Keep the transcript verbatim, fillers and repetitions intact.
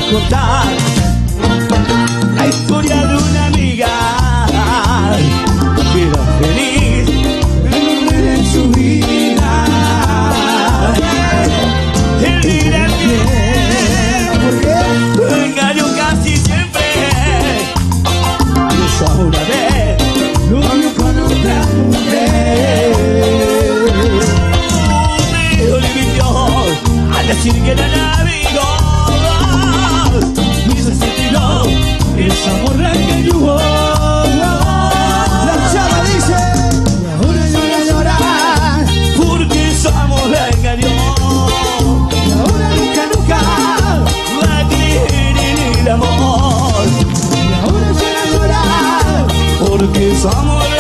contar la historia de una amiga que era feliz en su vida. El dirá que me engañó casi siempre, y es ahora de novio con otra mujer. Un hijo le mintió al decir que era amigo, y se sentirá esa morra que lloró. La chava dice, y ahora llora, llora, porque esa morra engañó. Y ahora nunca, nunca va a creer en el amor. Y ahora llora, llora, porque esa morra